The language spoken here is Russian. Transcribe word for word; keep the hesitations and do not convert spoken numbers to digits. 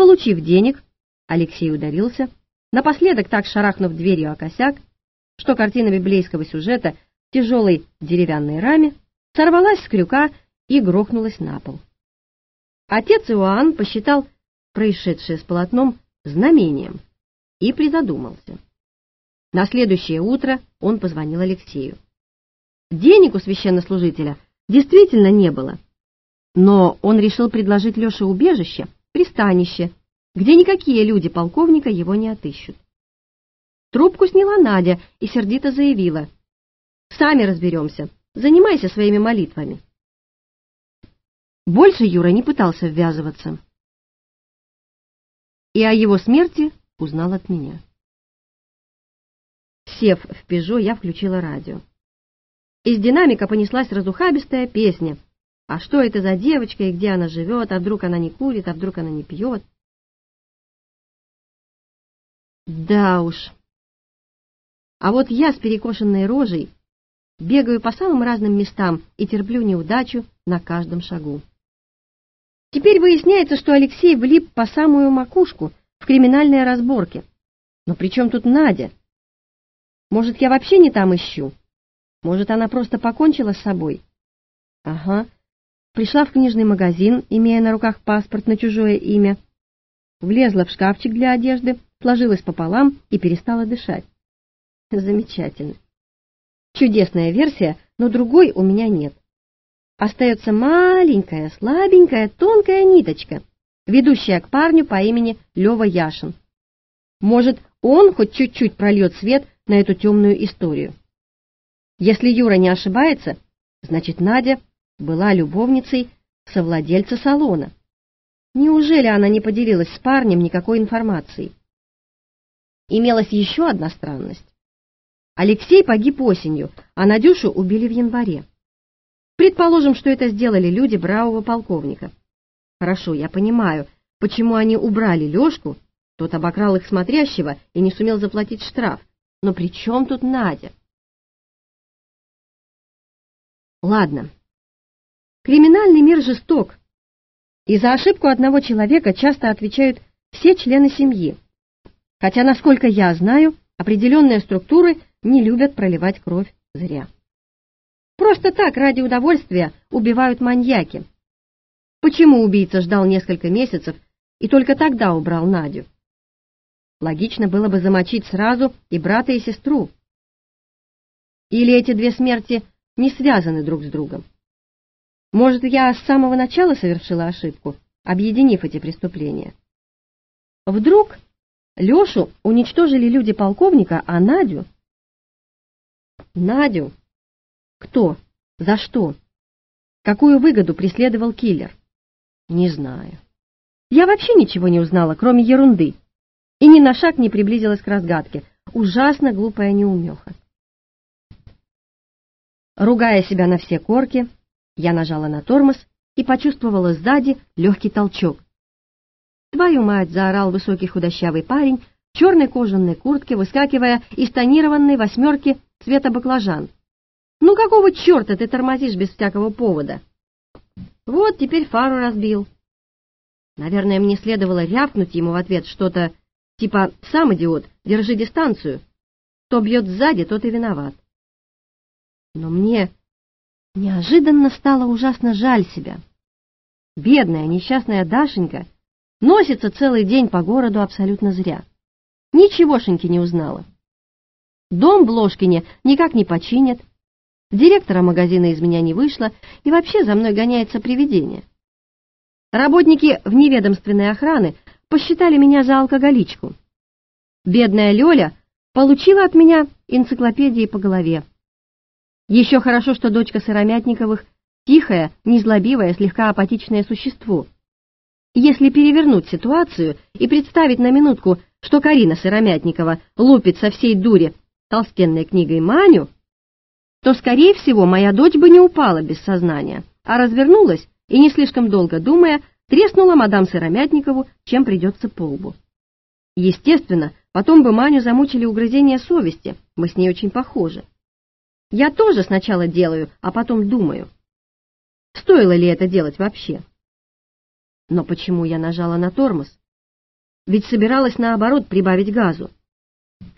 получив денег, Алексей ударился, напоследок так шарахнув дверью о косяк, что картина библейского сюжета в тяжелой деревянной раме сорвалась с крюка и грохнулась на пол. Отец Иоанн посчитал происшедшее с полотном знамением и призадумался. На следующее утро он позвонил Алексею. Денег у священнослужителя действительно не было, но он решил предложить Леше убежище, пристанище, где никакие люди полковника его не отыщут. Трубку сняла Надя и сердито заявила: «Сами разберемся, занимайся своими молитвами». Больше Юра не пытался ввязываться. И о его смерти узнал от меня. Сев в «Пежо», я включила радио. Из динамика понеслась разухабистая песня. А что это за девочка и где она живет, а вдруг она не курит, а вдруг она не пьет? Да уж. А вот я с перекошенной рожей бегаю по самым разным местам и терплю неудачу на каждом шагу. Теперь выясняется, что Алексей влип по самую макушку в криминальные разборки. Но при чем тут Надя? Может, я вообще не там ищу? Может, она просто покончила с собой? Ага. Пришла в книжный магазин, имея на руках паспорт на чужое имя, влезла в шкафчик для одежды, сложилась пополам и перестала дышать. Замечательно. Чудесная версия, но другой у меня нет. Остается маленькая, слабенькая, тонкая ниточка, ведущая к парню по имени Лёва Яшин. Может, он хоть чуть-чуть прольет свет на эту темную историю. Если Юра не ошибается, значит, Надя была любовницей совладельца салона. Неужели она не поделилась с парнем никакой информацией? Имелась еще одна странность. Алексей погиб осенью, а Надюшу убили в январе. Предположим, что это сделали люди бравого полковника. Хорошо, я понимаю, почему они убрали Лешку, тот обокрал их смотрящего и не сумел заплатить штраф. Но при чем тут Надя? Ладно. Криминальный мир жесток, и за ошибку одного человека часто отвечают все члены семьи. Хотя, насколько я знаю, определенные структуры не любят проливать кровь зря. Просто так, ради удовольствия, убивают маньяки. Почему убийца ждал несколько месяцев и только тогда убрал Надю? Логично было бы замочить сразу и брата, и сестру. Или эти две смерти не связаны друг с другом? Может, я с самого начала совершила ошибку, объединив эти преступления? Вдруг Лешу уничтожили люди полковника, а Надю... Надю? Кто? За что? Какую выгоду преследовал киллер? Не знаю. Я вообще ничего не узнала, кроме ерунды, и ни на шаг не приблизилась к разгадке. Ужасно глупая неумеха. Ругая себя на все корки, я нажала на тормоз и почувствовала сзади легкий толчок. «Твою мать!» — заорал высокий худощавый парень в черной кожаной куртке, выскакивая из тонированной восьмерки цвета баклажан. «Ну какого черта ты тормозишь без всякого повода?» «Вот, теперь фару разбил». Наверное, мне следовало рявкнуть ему в ответ что-то типа «Сам идиот, держи дистанцию. Кто бьет сзади, тот и виноват». Но мне неожиданно стало ужасно жаль себя. Бедная, несчастная Дашенька носится целый день по городу абсолютно зря. Ничегошеньки не узнала. Дом в Ложкине никак не починят, директора магазина из меня не вышло, и вообще за мной гоняется привидение. Работники вневедомственной охраны посчитали меня за алкоголичку. Бедная Лёля получила от меня энциклопедии по голове. Еще хорошо, что дочка Сыромятниковых тихое, незлобивое, слегка апатичное существо. Если перевернуть ситуацию и представить на минутку, что Карина Сыромятникова лупит со всей дури толстенной книгой Маню, то, скорее всего, моя дочь бы не упала без сознания, а развернулась и, не слишком долго думая, треснула мадам Сыромятникову, чем придется по лбу. Естественно, потом бы Маню замучили угрызения совести, мы с ней очень похожи. Я тоже сначала делаю, а потом думаю, стоило ли это делать вообще. Но почему я нажала на тормоз? ведь собиралась наоборот прибавить газу.